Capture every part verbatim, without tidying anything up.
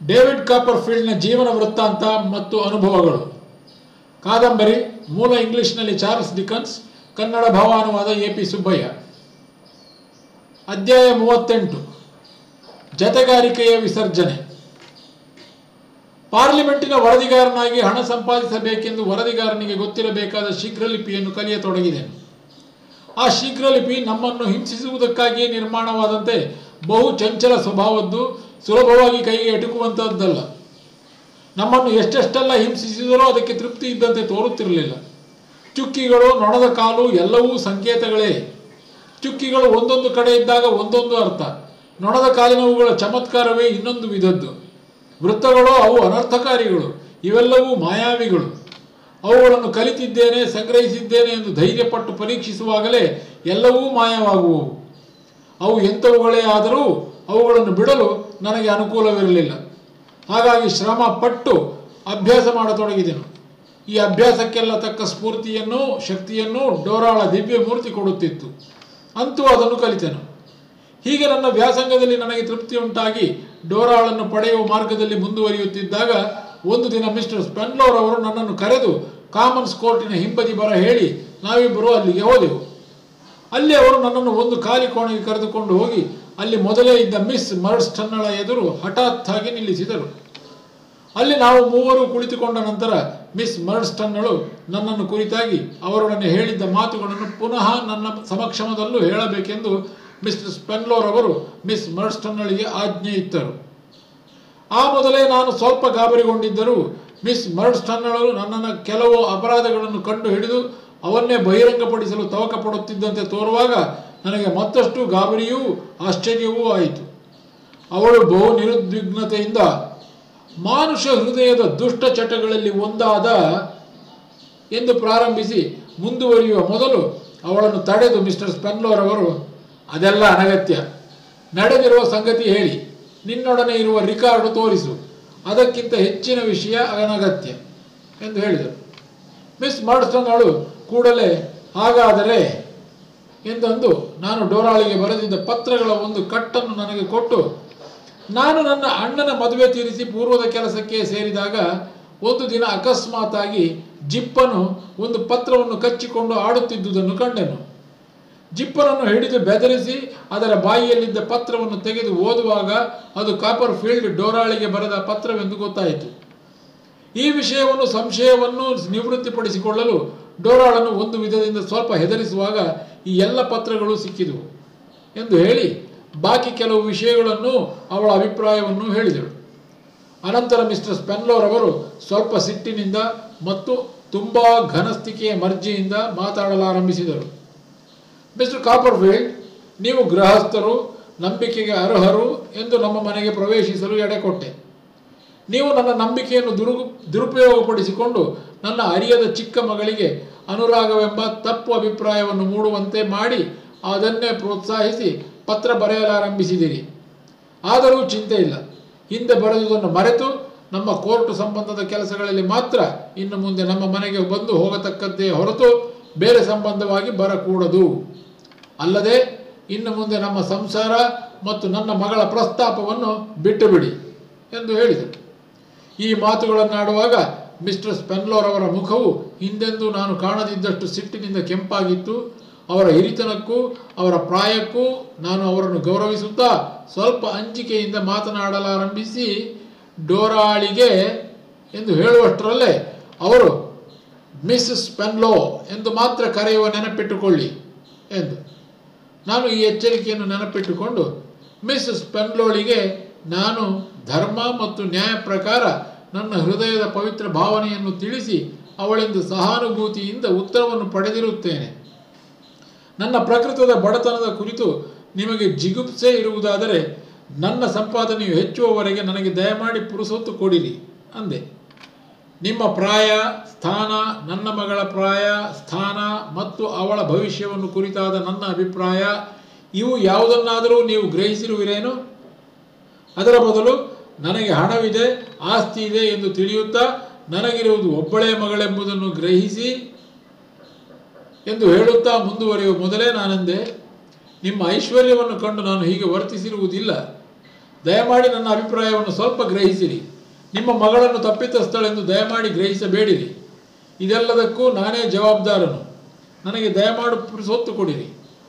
David ಕಾಪರ್ಫೀಲ್ಡ್ನ ಜೀವನ ವೃತ್ತಾಂತ ಮತ್ತು ಅನುಭವಗಳು. ಕಾದಂಬರಿ ಮೂಲ ಇಂಗ್ಲಿಷ್ನಲ್ಲಿ ಚಾರ್ಲ್ಸ್ ಡಿಕನ್ಸ್, ಕನ್ನಡ ಭಾವಾನುವಾದ ಎ ಪಿ ಸುಬ್ಬಯ್ಯ. ಅಧ್ಯಾಯ ಮೂವತ್ತೆಂಟು. ಜತೆಗಾರಿಕೆಯ ವಿಸರ್ಜನೆ. ಪಾರ್ಲಿಮೆಂಟಿನ ವರದಿಗಾರನಾಗಿ ಹಣ ಸಂಪಾದಿಸಬೇಕೆಂದು ವರದಿಗಾರನಿಗೆ ಗೊತ್ತಿರಬೇಕಾದ ಶೀಘ್ರಲಿಪಿಯನ್ನು ಕಲಿಯತೊಡಗಿದೆನು. ಆ ಶೀಘ್ರಲಿಪಿ ನಮ್ಮನ್ನು ಹಿಂಸಿಸುವುದಕ್ಕಾಗಿಯೇ ನಿರ್ಮಾಣವಾದಂತೆ ಬಹು ಚಂಚಲ ಸ್ವಭಾವದ್ದು, ಸುಲಭವಾಗಿ ಕೈಗೆ ಎಟುಕುವಂಥದ್ದಲ್ಲ. ನಮ್ಮನ್ನು ಎಷ್ಟೆಷ್ಟೆಲ್ಲ ಹಿಂಸಿಸಿದರೂ ಅದಕ್ಕೆ ತೃಪ್ತಿ ಇದ್ದಂತೆ ತೋರುತ್ತಿರಲಿಲ್ಲ. ಚುಕ್ಕಿಗಳು, ನೊಣದ ಕಾಲು ಎಲ್ಲವೂ ಸಂಕೇತಗಳೇ. ಚುಕ್ಕಿಗಳು ಒಂದೊಂದು ಕಡೆ ಇದ್ದಾಗ ಒಂದೊಂದು ಅರ್ಥ, ನೊಣದ ಕಾಲಿನವುಗಳ ಚಮತ್ಕಾರವೇ ಇನ್ನೊಂದು ವಿಧದ್ದು. ವೃತ್ತಗಳು ಅವು ಅನರ್ಥಕಾರಿಗಳು, ಇವೆಲ್ಲವೂ ಮಾಯಾವಿಗಳು. ಅವುಗಳನ್ನು ಕಲಿತಿದ್ದೇನೆ, ಸಂಗ್ರಹಿಸಿದ್ದೇನೆ ಎಂದು ಧೈರ್ಯಪಟ್ಟು ಪರೀಕ್ಷಿಸುವಾಗಲೇ ಎಲ್ಲವೂ ಮಾಯವಾಗುವವು. ಅವು ಎಂಥವುಗಳೇ ಆದರೂ ಅವುಗಳನ್ನು ಬಿಡಲು ನನಗೆ ಅನುಕೂಲವಿರಲಿಲ್ಲ. ಹಾಗಾಗಿ ಶ್ರಮ ಪಟ್ಟು ಅಭ್ಯಾಸ ಮಾಡತೊಡಗಿದೆನು. ಈ ಅಭ್ಯಾಸಕ್ಕೆಲ್ಲ ತಕ್ಕ ಸ್ಫೂರ್ತಿಯನ್ನು, ಶಕ್ತಿಯನ್ನು ಡೋರಾಳ ದಿವ್ಯ ಮೂರ್ತಿ ಕೊಡುತ್ತಿತ್ತು. ಅಂತೂ ಅದನ್ನು ಕಲಿತೆನು. ಹೀಗೆ ನನ್ನ ವ್ಯಾಸಂಗದಲ್ಲಿ ನನಗೆ ತೃಪ್ತಿ ಉಂಟಾಗಿ ಡೋರಾಳನ್ನು ಪಡೆಯುವ ಮಾರ್ಗದಲ್ಲಿ ಮುಂದುವರಿಯುತ್ತಿದ್ದಾಗ ಒಂದು ದಿನ ಮಿಸ್ಟರ್ ಸ್ಪೆನ್ಲೋರ್ ಅವರು ನನ್ನನ್ನು ಕರೆದು ಕಾಮನ್ಸ್ ಕೋರ್ಟಿನ ಹಿಂಬದಿ ಬರ ಹೇಳಿ ನಾವಿಬ್ಬರು ಅಲ್ಲಿಗೆ ಹೋದೆವು. ಅಲ್ಲಿ ಅವರು ನನ್ನನ್ನು ಒಂದು ಖಾಲಿ ಕೋಣೆಗೆ ಕರೆದುಕೊಂಡು ಹೋಗಿ ಅಲ್ಲಿ ಮೊದಲೇ ಇದ್ದ ಮಿಸ್ ಮರ್ಡ್ಸ್ಟನ್ನಳ ಎದುರು ಹಠಾತ್ತಾಗಿ ನಿಲ್ಲಿಸಿದರು. ಅಲ್ಲಿ ನಾವು ಮೂವರು ಕುಳಿತುಕೊಂಡ ನಂತರ ಮಿಸ್ ಮರ್ಡ್ಸ್ಟನ್ನಳು ನನ್ನನ್ನು ಕುರಿತಾಗಿ ಅವರೊಡನೆ ಹೇಳಿದ್ದ ಮಾತುಗಳನ್ನು ಪುನಃ ನನ್ನ ಸಮಕ್ಷಮದಲ್ಲೂ ಹೇಳಬೇಕೆಂದು ಮಿಸ್ಟರ್ ಸ್ಪೆನ್ಲೋರ್ ಅವರು ಮಿಸ್ ಮರ್ಡ್ಸ್ಟನ್ನಳಿಗೆ ಆಜ್ಞೆ ಇತ್ತರು. ಆ ಮೊದಲೇ ನಾನು ಸ್ವಲ್ಪ ಗಾಬರಿಗೊಂಡಿದ್ದರೂ ಮಿಸ್ ಮರ್ಡ್ಸ್ಟನ್ನಳು ನನ್ನನ್ನು ಕೆಲವು ಅಪರಾಧಗಳನ್ನು ಕಂಡು ಹಿಡಿದು ಅವನ್ನೇ ಬಹಿರಂಗಪಡಿಸಲು ತವಕ ಪಡುತ್ತಿದ್ದಂತೆ ತೋರುವಾಗ ನನಗೆ ಮತ್ತಷ್ಟು ಗಾಬರಿಯೂ ಆಶ್ಚರ್ಯವೂ ಆಯಿತು. ಅವಳು ಬಹು ನಿರುದ್ವಿಗ್ನತೆಯಿಂದ ಮಾನುಷ ಹೃದಯದ ದುಷ್ಟ ಚಟಗಳಲ್ಲಿ ಒಂದಾದ ಎಂದು ಪ್ರಾರಂಭಿಸಿ ಮುಂದುವರಿಯುವ ಮೊದಲು ಅವಳನ್ನು ತಡೆದು ಮಿಸ್ಟರ್ ಸ್ಪೆನ್ಲೋರ್ ಅವರು, ಅದೆಲ್ಲ ಅನಗತ್ಯ. ನಡೆದಿರುವ ಸಂಗತಿ ಹೇಳಿ, ನಿನ್ನೊಡನೆ ಇರುವ ರಿಕಾರ್ಡು ತೋರಿಸು, ಅದಕ್ಕಿಂತ ಹೆಚ್ಚಿನ ವಿಷಯ ಅನಗತ್ಯ ಎಂದು ಹೇಳಿದರು. ಮಿಸ್ ಮರ್ಡ್ಸ್ಟನ್ನಳು ಕೂಡಲೇ ಹಾಗಾದರೆ ಎಂದಂದು ನಾನು ಡೋರಾಳಿಗೆ ಬರೆದಿದ್ದ ಪತ್ರಗಳ ಒಂದು ಕಟ್ಟನ್ನು ನನಗೆ ಕೊಟ್ಟು, ನಾನು ನನ್ನ ಅಣ್ಣನ ಮದುವೆ ತೀರಿಸಿ ಪೂರ್ವದ ಕೆಲಸಕ್ಕೆ ಸೇರಿದಾಗ ಒಂದು ದಿನ ಅಕಸ್ಮಾತಾಗಿ ಜಿಪ್ಪನು ಒಂದು ಪತ್ರವನ್ನು ಕಚ್ಚಿಕೊಂಡು ಆಡುತ್ತಿದ್ದುದನ್ನು ಕಂಡೆನು. ಜಿಪ್ಪನನ್ನು ಹಿಡಿದು ಬೆದರಿಸಿ ಅದರ ಬಾಯಿಯಲ್ಲಿದ್ದ ಪತ್ರವನ್ನು ತೆಗೆದು ಓದುವಾಗ ಅದು ಕಾಪರ್ಫೀಲ್ಡ್ ಡೋರಾಳಿಗೆ ಬರೆದ ಪತ್ರವೆಂದು ಗೊತ್ತಾಯಿತು. ಈ ವಿಷಯವನ್ನು ಸಂಶಯವನ್ನು ನಿವೃತ್ತಿಪಡಿಸಿಕೊಳ್ಳಲು ಡೋರಾಳನ್ನು ಒಂದು ವಿಧದಿಂದ ಸ್ವಲ್ಪ ಹೆದರಿಸುವಾಗ ಈ ಎಲ್ಲ ಪತ್ರಗಳು ಸಿಕ್ಕಿದವು ಎಂದು ಹೇಳಿ ಬಾಕಿ ಕೆಲವು ವಿಷಯಗಳನ್ನು, ಅವಳ ಅಭಿಪ್ರಾಯವನ್ನು ಹೇಳಿದಳು. ಅನಂತರ ಮಿಸ್ಟರ್ ಸ್ಪೆನ್ಲೋರ್ ಅವರು ಸ್ವಲ್ಪ ಸಿಟ್ಟಿನಿಂದ ಮತ್ತು ತುಂಬ ಘನಸ್ಥಿಕೆಯ ಮರ್ಜಿಯಿಂದ ಮಾತಾಡಲಾರಂಭಿಸಿದರು. ಮಿಸ್ಟರ್ ಕಾಪರ್ಫೀಲ್ಡ್, ನೀವು ಗೃಹಸ್ಥರು, ನಂಬಿಕೆಗೆ ಅರ್ಹರು ಎಂದು ನಮ್ಮ ಮನೆಗೆ ಪ್ರವೇಶಿಸಲು ಎಡೆಕೊಟ್ಟೆ. ನೀವು ನನ್ನ ನಂಬಿಕೆಯನ್ನು ದುರು ದುರುಪಯೋಗಪಡಿಸಿಕೊಂಡು ನನ್ನ ಅರಿಯದ ಚಿಕ್ಕ ಮಗಳಿಗೆ ಅನುರಾಗವೆಂಬ ತಪ್ಪು ಅಭಿಪ್ರಾಯವನ್ನು ಮೂಡುವಂತೆ ಮಾಡಿ ಅದನ್ನೇ ಪ್ರೋತ್ಸಾಹಿಸಿ ಪತ್ರ ಬರೆಯಲಾರಂಭಿಸಿದಿರಿ. ಆದರೂ ಚಿಂತೆ ಇಲ್ಲ, ಹಿಂದೆ ಬರೆದುದನ್ನು ಮರೆತು ನಮ್ಮ ಕೋರ್ಟು ಸಂಬಂಧದ ಕೆಲಸಗಳಲ್ಲಿ ಮಾತ್ರ ಇನ್ನು ಮುಂದೆ ನಮ್ಮ ಮನೆಗೆ ಬಂದು ಹೋಗತಕ್ಕದ್ದೇ ಹೊರತು ಬೇರೆ ಸಂಬಂಧವಾಗಿ ಬರಕೂಡದು. ಅಲ್ಲದೆ ಇನ್ನು ಮುಂದೆ ನಮ್ಮ ಸಂಸಾರ ಮತ್ತು ನನ್ನ ಮಗಳ ಪ್ರಸ್ತಾಪವನ್ನು ಬಿಟ್ಟು ಬಿಡಿ ಎಂದು ಹೇಳಿದರು. ಈ ಮಾತುಗಳನ್ನಾಡುವಾಗ ಮಿಸ್ಟರ್ ಸ್ಪೆನ್ಲೋರ್ ಅವರ ಮುಖವು ಹಿಂದೆಂದೂ ನಾನು ಕಾಣದಿದ್ದಷ್ಟು ಸಿಟ್ಟಿನಿಂದ ಕೆಂಪಾಗಿತ್ತು. ಅವರ ಹಿರಿತನಕ್ಕೂ ಅವರ ಪ್ರಾಯಕ್ಕೂ ನಾನು ಅವರನ್ನು ಗೌರವಿಸುತ್ತಾ ಸ್ವಲ್ಪ ಅಂಜಿಕೆಯಿಂದ ಮಾತನಾಡಲಾರಂಭಿಸಿ, ಡೋರಾಳಿಗೆ ಎಂದು ಹೇಳುವಷ್ಟರಲ್ಲೇ ಅವರು ಮಿಸ್ ಸ್ಪೆನ್ಲೋ ಎಂದು ಮಾತ್ರ ಕರೆಯುವ ನೆನಪಿಟ್ಟುಕೊಳ್ಳಿ ಎಂದು. ನಾನು ಈ ಎಚ್ಚರಿಕೆಯನ್ನು ನೆನಪಿಟ್ಟುಕೊಂಡು ಮಿಸ್ ಸ್ಪೆನ್ಲೋಳಿಗೆ ನಾನು ಧರ್ಮ ಮತ್ತು ನ್ಯಾಯ ಪ್ರಕಾರ ನನ್ನ ಹೃದಯದ ಪವಿತ್ರ ಭಾವನೆಯನ್ನು ತಿಳಿಸಿ ಅವಳಿಂದ ಸಹಾನುಭೂತಿಯಿಂದ ಉತ್ತರವನ್ನು ಪಡೆದಿರುತ್ತೇನೆ. ನನ್ನ ಪ್ರಕೃತದ ಬಡತನದ ಕುರಿತು ನಿಮಗೆ ಜಿಗುಪ್ಸೆ ಇರುವುದಾದರೆ ನನ್ನ ಸಂಪಾದನೆಯು ಹೆಚ್ಚುವವರೆಗೆ ನನಗೆ ದಯಮಾಡಿ ಪುರುಸೊತ್ತು ಕೊಡಿರಿ ಅಂದೆ. ನಿಮ್ಮ ಪ್ರಾಯ, ಸ್ಥಾನ, ನನ್ನ ಮಗಳ ಪ್ರಾಯ, ಸ್ಥಾನ ಮತ್ತು ಅವಳ ಭವಿಷ್ಯವನ್ನು ಕುರಿತಾದ ನನ್ನ ಅಭಿಪ್ರಾಯ ಇವು ಯಾವುದನ್ನಾದರೂ ನೀವು ಗ್ರಹಿಸಿರುವಿರೇನು? ಅದರ ಬದಲು ನನಗೆ ಹಣವಿದೆ, ಆಸ್ತಿ ಇದೆ ಎಂದು ತಿಳಿಯುತ್ತಾ ನನಗಿರುವುದು ಒಬ್ಬಳೇ ಮಗಳೆಂಬುದನ್ನು ಗ್ರಹಿಸಿ ಎಂದು ಹೇಳುತ್ತಾ ಮುಂದುವರಿಯುವ ಮೊದಲೇ ನಾನೆಂದೆ, ನಿಮ್ಮ ಐಶ್ವರ್ಯವನ್ನು ಕಂಡು ನಾನು ಹೀಗೆ ವರ್ತಿಸಿರುವುದಿಲ್ಲ. ದಯಮಾಡಿ ನನ್ನ ಅಭಿಪ್ರಾಯವನ್ನು ಸ್ವಲ್ಪ ಗ್ರಹಿಸಿರಿ. ನಿಮ್ಮ ಮಗಳನ್ನು ತಪ್ಪಿತಸ್ಥಳೆಂದು ದಯಮಾಡಿ ಗ್ರಹಿಸಬೇಡಿರಿ. ಇದೆಲ್ಲದಕ್ಕೂ ನಾನೇ ಜವಾಬ್ದಾರನು. ನನಗೆ ದಯಮಾಡಿ ಪುರುಸೊತ್ತು ಕೊಡಿರಿ.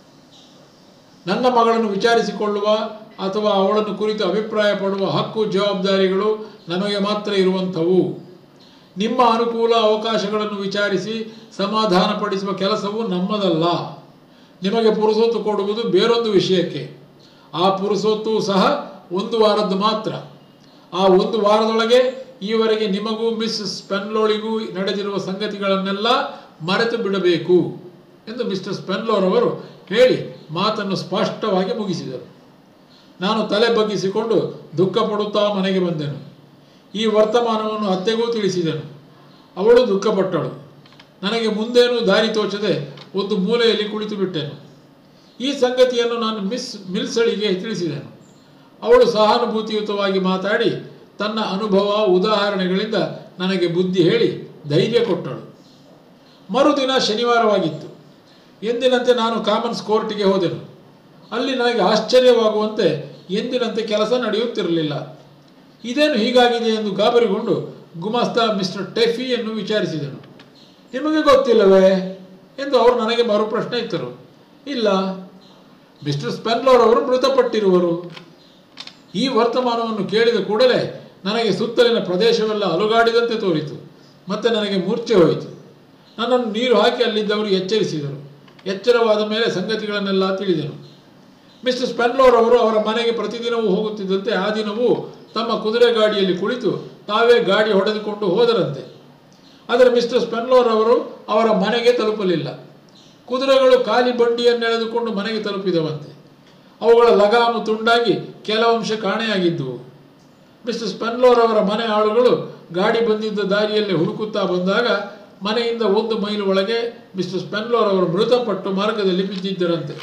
ನನ್ನ ಮಗಳನ್ನು ವಿಚಾರಿಸಿಕೊಳ್ಳುವ ಅಥವಾ ಅವಳನ್ನು ಕುರಿತು ಅಭಿಪ್ರಾಯ ಪಡುವ ಹಕ್ಕು ಜವಾಬ್ದಾರಿಗಳು ನಮಗೆ ಮಾತ್ರ ಇರುವಂಥವು. ನಿಮ್ಮ ಅನುಕೂಲ ಅವಕಾಶಗಳನ್ನು ವಿಚಾರಿಸಿ ಸಮಾಧಾನಪಡಿಸುವ ಕೆಲಸವು ನಮ್ಮದಲ್ಲ. ನಿಮಗೆ ಪುರುಸೊತ್ತು ಕೊಡುವುದು ಬೇರೊಂದು ವಿಷಯಕ್ಕೆ. ಆ ಪುರುಸೊತ್ತು ಸಹ ಒಂದು ವಾರದ್ದು ಮಾತ್ರ. ಆ ಒಂದು ವಾರದೊಳಗೆ ಈವರೆಗೆ ನಿಮಗೂ ಮಿಸ್ ಸ್ಪೆನ್ಲೋಳಿಗೂ ನಡೆದಿರುವ ಸಂಗತಿಗಳನ್ನೆಲ್ಲ ಮರೆತು ಬಿಡಬೇಕು ಎಂದು ಮಿಸ್ಟರ್ ಸ್ಪೆನ್ಲೋರ್ ಅವರು ಹೇಳಿ ಮಾತನ್ನು ಸ್ಪಷ್ಟವಾಗಿ ಮುಗಿಸಿದರು. ನಾನು ತಲೆ ಬಗ್ಗಿಸಿಕೊಂಡು ದುಃಖ ಪಡುತ್ತಾ ಮನೆಗೆ ಬಂದೆನು. ಈ ವರ್ತಮಾನವನ್ನು ಅತ್ತೆಗೂ ತಿಳಿಸಿದೆನು. ಅವಳು ದುಃಖಪಟ್ಟಳು. ನನಗೆ ಮುಂದೇನೂ ದಾರಿ ತೋಚದೆ ಒಂದು ಮೂಲೆಯಲ್ಲಿ ಕುಳಿತು ಬಿಟ್ಟೆನು. ಈ ಸಂಗತಿಯನ್ನು ನಾನು ಮಿಸ್ ಮಿಲ್ಸಳಿಗೆ ತಿಳಿಸಿದೆನು. ಅವಳು ಸಹಾನುಭೂತಿಯುತವಾಗಿ ಮಾತಾಡಿ ತನ್ನ ಅನುಭವ ಉದಾಹರಣೆಗಳಿಂದ ನನಗೆ ಬುದ್ಧಿ ಹೇಳಿ ಧೈರ್ಯ ಕೊಟ್ಟಳು. ಮರುದಿನ ಶನಿವಾರವಾಗಿತ್ತು. ಎಂದಿನಂತೆ ನಾನು ಕಾಮನ್ಸ್ ಕೋರ್ಟಿಗೆ ಹೋದೆನು. ಅಲ್ಲಿ ನನಗೆ ಆಶ್ಚರ್ಯವಾಗುವಂತೆ ಎಂದಿನಂತೆ ಕೆಲಸ ನಡೆಯುತ್ತಿರಲಿಲ್ಲ. ಇದೇನು ಹೀಗಾಗಿದೆ ಎಂದು ಗಾಬರಿಗೊಂಡು ಗುಮಾಸ್ತ ಮಿಸ್ಟರ್ ಟೆಫಿಯನ್ನು ವಿಚಾರಿಸಿದನು. ನಿಮಗೆ ಗೊತ್ತಿಲ್ಲವೇ ಎಂದು ಅವರು ನನಗೆ ಮರುಪ್ರಶ್ನೆ ಇತ್ತರು. ಇಲ್ಲ, ಮಿಸ್ಟರ್ ಸ್ಪೆನ್ಲೋರ್ ಅವರು ಮೃತಪಟ್ಟಿರುವರು. ಈ ವರ್ತಮಾನವನ್ನು ಕೇಳಿದ ಕೂಡಲೇ ನನಗೆ ಸುತ್ತಲಿನ ಪ್ರದೇಶವೆಲ್ಲ ಅಲುಗಾಡಿದಂತೆ ತೋರಿತು. ಮತ್ತೆ ನನಗೆ ಮೂರ್ಛೆ ಹೋಯಿತು. ನನ್ನನ್ನು ನೀರು ಹಾಕಿ ಅಲ್ಲಿದ್ದವರು ಎಚ್ಚರಿಸಿದರು. ಎಚ್ಚರವಾದ ಮೇಲೆ ಸಂಗತಿಗಳನ್ನೆಲ್ಲ ತಿಳಿದೆನು. ಮಿಸ್ಟರ್ ಸ್ಪೆನ್ಲೋರ್ ಅವರು ಅವರ ಮನೆಗೆ ಪ್ರತಿದಿನವೂ ಹೋಗುತ್ತಿದ್ದಂತೆ ಆ ದಿನವೂ ತಮ್ಮ ಕುದುರೆ ಗಾಡಿಯಲ್ಲಿ ಕುಳಿತು ತಾವೇ ಗಾಡಿ ಹೊಡೆದುಕೊಂಡು ಹೋದರಂತೆ. ಆದರೆ ಮಿಸ್ಟರ್ ಸ್ಪೆನ್ಲೋರ್ ಅವರು ಅವರ ಮನೆಗೆ ತಲುಪಲಿಲ್ಲ. ಕುದುರೆಗಳು ಖಾಲಿ ಬಂಡಿಯನ್ನೆಳೆದುಕೊಂಡು ಮನೆಗೆ ತಲುಪಿದವಂತೆ. ಅವುಗಳ ಲಗಾಮು ತುಂಡಾಗಿ ಕೆಲವಂಶ ಕಾಣೆಯಾಗಿದ್ದುವು. ಮಿಸ್ಟರ್ ಸ್ಪೆನ್ಲೋರ್ ಅವರ ಮನೆ ಆಳುಗಳು ಗಾಡಿ ಬಂದಿದ್ದ ದಾರಿಯಲ್ಲಿ ಹುಡುಕುತ್ತಾ ಬಂದಾಗ ಮನೆಯಿಂದ ಒಂದು ಮೈಲು ಒಳಗೆ ಮಿಸ್ಟರ್ ಸ್ಪೆನ್ಲೋರ್ ಅವರು ಮೃತಪಟ್ಟು ಮಾರ್ಗದಲ್ಲಿ ಬಿದ್ದಿದ್ದರಂತೆ.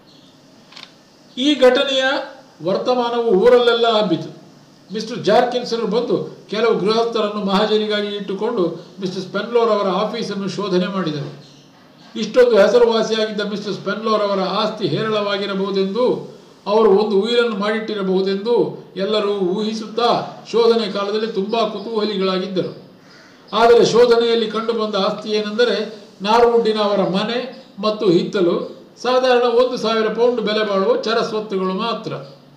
ಈ ಘಟನೆಯ ವರ್ತಮಾನವು ಊರಲ್ಲೆಲ್ಲ ಹಬ್ಬಿತು. ಮಿಸ್ಟರ್ ಜಾರ್ಕಿನ್ಸರು ಬಂದು ಕೆಲವು ಗೃಹಸ್ಥರನ್ನು ಮಹಾಜನಿಗಾಗಿ ಇಟ್ಟುಕೊಂಡು ಮಿಸ್ಟರ್ ಸ್ಪೆನ್ಲೋರ್ ಅವರ ಆಫೀಸನ್ನು ಶೋಧನೆ ಮಾಡಿದರು. ಇಷ್ಟೊಂದು ಹೆಸರುವಾಸಿಯಾಗಿದ್ದ ಮಿಸ್ಟರ್ ಸ್ಪೆನ್ಲೋರ್ ಅವರ ಆಸ್ತಿ ಹೇರಳವಾಗಿರಬಹುದೆಂದು, ಅವರು ಒಂದು ಉಯಿಲನ್ನು ಮಾಡಿಟ್ಟಿರಬಹುದೆಂದು ಎಲ್ಲರೂ ಊಹಿಸುತ್ತಾ ಶೋಧನೆ ಕಾಲದಲ್ಲಿ ತುಂಬ ಕುತೂಹಲಿಗಳಾಗಿದ್ದರು. ಆದರೆ ಶೋಧನೆಯಲ್ಲಿ ಕಂಡುಬಂದ ಆಸ್ತಿ ಏನೆಂದರೆ ನಾರ್ವುಡ್ಡಿನ ಅವರ ಮನೆ ಮತ್ತು ಹಿತ್ತಲು ಸಾಧಾರಣ ಒಂದು ಸಾವಿರ ಪೌಂಡ್ ಬೆಲೆ ಬಾಳುವ ಚರಸ್ವತ್ತುಗಳು ಮಾತ್ರ.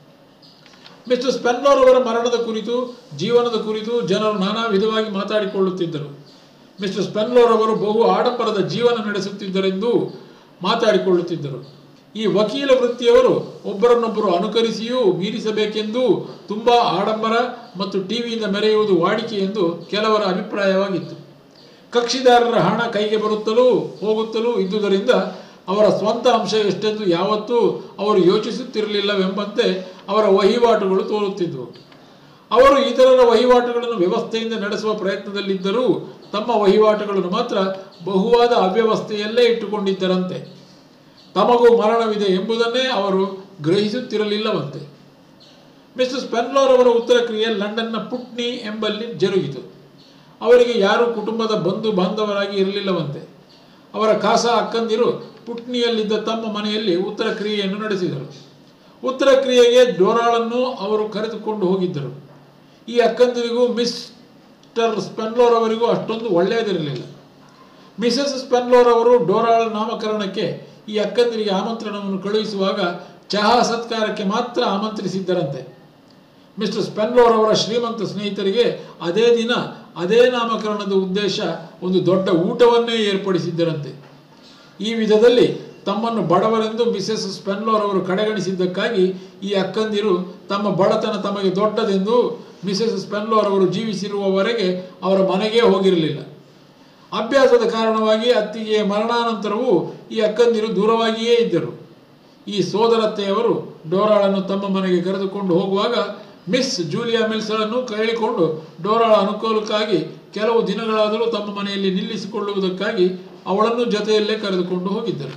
ಮಿಸ್ಟರ್ ಸ್ಪೆನ್ಲೋರ್ ಅವರ ಮರಣದ ಕುರಿತು, ಜೀವನದ ಕುರಿತು ಜನರು ನಾನಾ ವಿಧವಾಗಿ ಮಾತಾಡಿಕೊಳ್ಳುತ್ತಿದ್ದರು. ಮಿಸ್ಟರ್ ಸ್ಪೆನ್ಲೋರ್ ಅವರು ಬಹು ಆಡಂಬರದ ಜೀವನ ನಡೆಸುತ್ತಿದ್ದರೆಂದು ಮಾತಾಡಿಕೊಳ್ಳುತ್ತಿದ್ದರು. ಈ ವಕೀಲ ವೃತ್ತಿಯವರು ಒಬ್ಬರನ್ನೊಬ್ಬರು ಅನುಕರಿಸಿಯೂ ಮೀರಿಸಬೇಕೆಂದು ತುಂಬ ಆಡಂಬರ ಮತ್ತು ಟಿವಿಯಿಂದ ಮೆರೆಯುವುದು ವಾಡಿಕೆ ಎಂದು ಕೆಲವರ ಅಭಿಪ್ರಾಯವಾಗಿತ್ತು. ಕಕ್ಷಿದಾರರ ಹಣ ಕೈಗೆ ಬರುತ್ತಲೂ ಹೋಗುತ್ತಲೂ ಇದ್ದುದರಿಂದ ಅವರ ಸ್ವಂತ ಅಂಶ ಎಷ್ಟೆಂದು ಯಾವತ್ತೂ ಅವರು ಯೋಚಿಸುತ್ತಿರಲಿಲ್ಲವೆಂಬಂತೆ ಅವರ ವಹಿವಾಟುಗಳು ತೋರುತ್ತಿದ್ದವು. ಅವರು ಇತರರ ವಹಿವಾಟುಗಳನ್ನು ವ್ಯವಸ್ಥೆಯಿಂದ ನಡೆಸುವ ಪ್ರಯತ್ನದಲ್ಲಿದ್ದರೂ ತಮ್ಮ ವಹಿವಾಟುಗಳನ್ನು ಮಾತ್ರ ಬಹುವಾದ ಅವ್ಯವಸ್ಥೆಯಲ್ಲೇ ಇಟ್ಟುಕೊಂಡಿದ್ದರಂತೆ. ತಮಗೂ ಮರಣವಿದೆ ಎಂಬುದನ್ನೇ ಅವರು ಗ್ರಹಿಸುತ್ತಿರಲಿಲ್ಲವಂತೆ. ಮಿಸ್ಟರ್ ಸ್ಪೆನ್ಲೋರ್ ಅವರ ಉತ್ತರ ಕ್ರಿಯೆ ಲಂಡನ್ನ ಪುಟ್ನಿ ಎಂಬಲ್ಲಿ ಜರುಗಿತು. ಅವರಿಗೆ ಯಾರೂ ಕುಟುಂಬದ ಬಂಧು ಬಾಂಧವರಾಗಿ ಇರಲಿಲ್ಲವಂತೆ. ಅವರ ಖಾಸ ಅಕ್ಕಂದಿರು ಪುಟ್ನಿಯಲ್ಲಿದ್ದ ತಮ್ಮ ಮನೆಯಲ್ಲಿ ಉತ್ತರ ಕ್ರಿಯೆಯನ್ನು ನಡೆಸಿದರು. ಉತ್ತರ ಕ್ರಿಯೆಗೆ ಡೋರಾಳನ್ನು ಅವರು ಕರೆದುಕೊಂಡು ಹೋಗಿದ್ದರು. ಈ ಅಕ್ಕಂದಿರಿಗೂ ಮಿಸ್ಟರ್ ಸ್ಪೆನ್ಲೋರ್ ಅವರಿಗೂ ಅಷ್ಟೊಂದು ಒಳ್ಳೆಯದಿರಲಿಲ್ಲ. ಮಿಸಸ್ ಸ್ಪೆನ್ಲೋರ್ ಅವರು ಡೋರಾಳ ನಾಮಕರಣಕ್ಕೆ ಈ ಅಕ್ಕಂದಿರಿಗೆ ಆಮಂತ್ರಣವನ್ನು ಕಳುಹಿಸುವಾಗ ಚಹಾ ಸತ್ಕಾರಕ್ಕೆ ಮಾತ್ರ ಆಮಂತ್ರಿಸಿದ್ದರಂತೆ. ಮಿಸ್ಟರ್ ಸ್ಪೆನ್ಲೋರ್ ಅವರ ಶ್ರೀಮಂತ ಸ್ನೇಹಿತರಿಗೆ ಅದೇ ದಿನ ಅದೇ ನಾಮಕರಣದ ಉದ್ದೇಶ ಒಂದು ದೊಡ್ಡ ಊಟವನ್ನೇ ಏರ್ಪಡಿಸಿದ್ದರಂತೆ. ಈ ವಿಧದಲ್ಲಿ ತಮ್ಮನ್ನು ಬಡವರೆಂದು ಮಿಸೆಸ್ ಸ್ಪೆನ್ಲೋರ್ ಅವರು ಕಡೆಗಣಿಸಿದ್ದಕ್ಕಾಗಿ ಈ ಅಕ್ಕಂದಿರು ತಮ್ಮ ಬಡತನ ತಮಗೆ ದೊಡ್ಡದೆಂದು ಮಿಸೆಸ್ ಸ್ಪೆನ್ಲೋರ್ ಅವರು ಜೀವಿಸಿರುವವರೆಗೆ ಅವರ ಮನೆಗೇ ಹೋಗಿರಲಿಲ್ಲ. ಅಭ್ಯಾಸದ ಕಾರಣವಾಗಿ ಅತ್ತಿಗೆಯ ಮರಣಾನಂತರವೂ ಈ ಅಕ್ಕಂದಿರು ದೂರವಾಗಿಯೇ ಇದ್ದರು. ಈ ಸೋದರತ್ತೆಯವರು ಡೋರಾಳನ್ನು ತಮ್ಮ ಮನೆಗೆ ಕರೆದುಕೊಂಡು ಹೋಗುವಾಗ ಮಿಸ್ ಜೂಲಿಯಾ ಮಿಲ್ಸಳನ್ನು ಕೇಳಿಕೊಂಡು ಡೋರಾಳ ಅನುಕೂಲಕ್ಕಾಗಿ ಕೆಲವು ದಿನಗಳಾದರೂ ತಮ್ಮ ಮನೆಯಲ್ಲಿ ನಿಲ್ಲಿಸಿಕೊಳ್ಳುವುದಕ್ಕಾಗಿ ಅವಳನ್ನು ಜೊತೆಯಲ್ಲೇ ಕರೆದುಕೊಂಡು ಹೋಗಿದ್ದರು.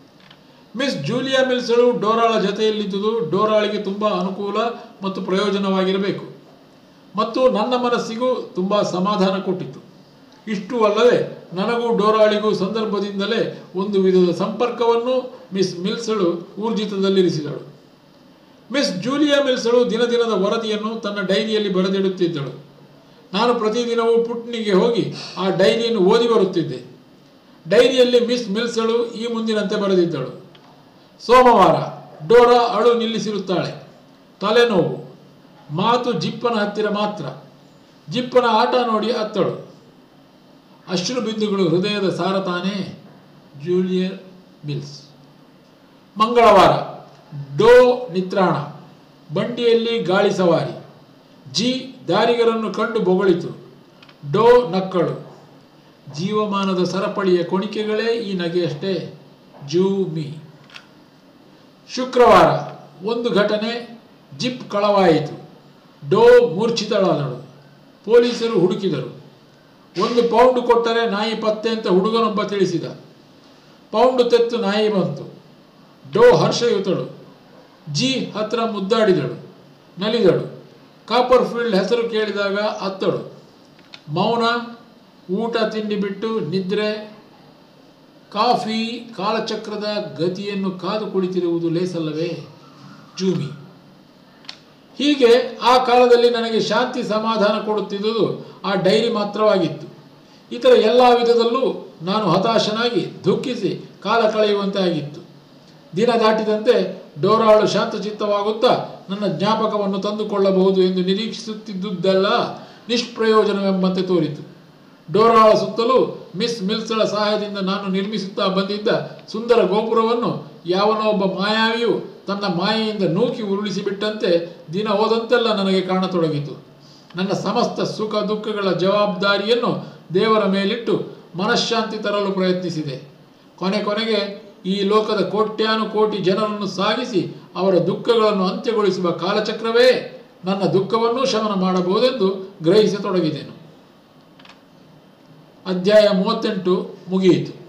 ಮಿಸ್ ಜೂಲಿಯಾ ಮಿಲ್ಸಳು ಡೋರಾಳ ಜೊತೆಯಲ್ಲಿದ್ದುದು ಡೋರಾಳಿಗೆ ತುಂಬ ಅನುಕೂಲ ಮತ್ತು ಪ್ರಯೋಜನವಾಗಿರಬೇಕು ಮತ್ತು ನನ್ನ ಮನಸ್ಸಿಗೂ ತುಂಬ ಸಮಾಧಾನ ಕೊಟ್ಟಿತು. ಇಷ್ಟು ಅಲ್ಲದೆ ನನಗೂ ಡೋರಾಳಿಗೂ ಸಂದರ್ಭದಿಂದಲೇ ಒಂದು ವಿಧದ ಸಂಪರ್ಕವನ್ನು ಮಿಸ್ ಮಿಲ್ಸಳು ಊರ್ಜಿತದಲ್ಲಿರಿಸಿದಳು. ಮಿಸ್ ಜೂಲಿಯಾ ಮಿಲ್ಸಳು ದಿನ ದಿನದ ವರದಿಯನ್ನು ತನ್ನ ಡೈರಿಯಲ್ಲಿ ಬರೆದಿಡುತ್ತಿದ್ದಳು. ನಾನು ಪ್ರತಿದಿನವೂ ಪುಟ್ನಿಗೆ ಹೋಗಿ ಆ ಡೈರಿಯನ್ನು ಓದಿ ಬರುತ್ತಿದ್ದೆ. ಡೈರಿಯಲ್ಲಿ ಮಿಸ್ ಮಿಲ್ಸಳು ಈ ಮುಂದಿನಂತೆ ಬರೆದಿದ್ದಳು: ಸೋಮವಾರ ಡೋರಾ ಅಳು ನಿಲ್ಲಿಸಿರುತ್ತಾಳೆ. ತಲೆನೋವು. ಮಾತು ಜಿಪ್ಪನ ಹತ್ತಿರ ಮಾತ್ರ. ಜಿಪ್ಪನ ಆಟ ನೋಡಿ ಅತ್ತಳು. ಅಶ್ರು ಬಿಂದುಗಳು ಹೃದಯದ ಸಾರ ತಾನೇ. Julia Mills. ಮಂಗಳವಾರ ಡೋ ನಿತ್ರಾಣ. ಬಂಡಿಯಲ್ಲಿ ಗಾಳಿ ಸವಾರಿ. ಜಿ ದಾರಿಗರನ್ನು ಕಂಡು ಬೊಗಳಿತು. ಡೋ ನಕ್ಕಳು. ಜೀವಮಾನದ ಸರಪಳಿಯ ಕೊಣಿಕೆಗಳೇ ಈ ನಗೆಯಷ್ಟೇ. ಜೂಮಿ. ಶುಕ್ರವಾರ ಒಂದು ಘಟನೆ. ಜಿಪ್ ಕಳವಾಯಿತು. ಡೋ ಮೂರ್ಛಿತಳಾದಳು. ಪೊಲೀಸರು ಹುಡುಕಿದರು. ಒಂದು ಪೌಂಡ್ ಕೊಟ್ಟರೆ ನಾಯಿ ಪತ್ತೆ ಅಂತ ಹುಡುಗನೊಬ್ಬ ತಿಳಿಸಿದ. ಪೌಂಡ್ ತೆತ್ತು ನಾಯಿ ಬಂತು. ಡೋ ಹರ್ಷಯುತಳು. ಜಿ ಹತ್ರ ಮುದ್ದಾಡಿದಳು. ನಲಿದಳು. ಕಾಪರ್ ಫೀಲ್ಡ್ ಹೆಸರು ಕೇಳಿದಾಗ ಅತ್ತಳು. ಮೌನ. ಊಟ ತಿಂಡಿ ಬಿಟ್ಟು ನಿದ್ರೆ, ಕಾಫಿ, ಕಾಲಚಕ್ರದ ಗತಿಯನ್ನು ಕಾದು ಕುಳಿತಿರುವುದು ಲೇಸಲ್ಲವೇ. ಜೂಮಿ. ಹೀಗೆ ಆ ಕಾಲದಲ್ಲಿ ನನಗೆ ಶಾಂತಿ ಸಮಾಧಾನ ಕೊಡುತ್ತಿದ್ದುದು ಆ ಡೈರಿ ಮಾತ್ರವಾಗಿತ್ತು. ಇತರ ಎಲ್ಲ ವಿಧದಲ್ಲೂ ನಾನು ಹತಾಶನಾಗಿ ದುಃಖಿಸಿ ಕಾಲ ಕಳೆಯುವಂತೆ ಆಗಿತ್ತು. ದಿನ ದಾಟಿದಂತೆ ಡೋರಾಳು ಶಾಂತಚಿತ್ತವಾಗುತ್ತಾ ನನ್ನ ಜ್ಞಾಪಕವನ್ನು ತಂದುಕೊಳ್ಳಬಹುದು ಎಂದು ನಿರೀಕ್ಷಿಸುತ್ತಿದ್ದುದೆಲ್ಲ ನಿಷ್ಪ್ರಯೋಜನವೆಂಬಂತೆ ತೋರಿತು. ಡೋರಾಳ ಸುತ್ತಲೂ ಮಿಸ್ ಮಿಲ್ಸ್ಳ ಸಹಾಯದಿಂದ ನಾನು ನಿರ್ಮಿಸುತ್ತಾ ಬಂದಿದ್ದ ಸುಂದರ ಗೋಪುರವನ್ನು ಯಾವನೋ ಒಬ್ಬ ಮಾಯಾವಿಯು ತನ್ನ ಮಾಯೆಯಿಂದ ನೂಕಿ ಉರುಳಿಸಿಬಿಟ್ಟಂತೆ ದಿನ ಹೋದಂತೆಲ್ಲ ನನಗೆ ಕಾಣತೊಡಗಿತು. ನನ್ನ ಸಮಸ್ತ ಸುಖ ದುಃಖಗಳ ಜವಾಬ್ದಾರಿಯನ್ನು ದೇವರ ಮೇಲಿಟ್ಟು ಮನಃಶಾಂತಿ ತರಲು ಪ್ರಯತ್ನಿಸಿದೆ. ಕೊನೆ ಕೊನೆಗೆ ಈ ಲೋಕದ ಕೋಟ್ಯಾನು ಕೋಟಿ ಜನರನ್ನು ಸಾಗಿಸಿ ಅವರ ದುಃಖಗಳನ್ನು ಅಂತ್ಯಗೊಳಿಸುವ ಕಾಲಚಕ್ರವೇ ನನ್ನ ದುಃಖವನ್ನೂ ಶಮನ ಮಾಡಬಹುದೆಂದು ಗ್ರಹಿಸತೊಡಗಿದೆನು. ಅಧ್ಯಾಯ ಮೂವತ್ತೆಂಟು ಮುಗಿಯಿತು.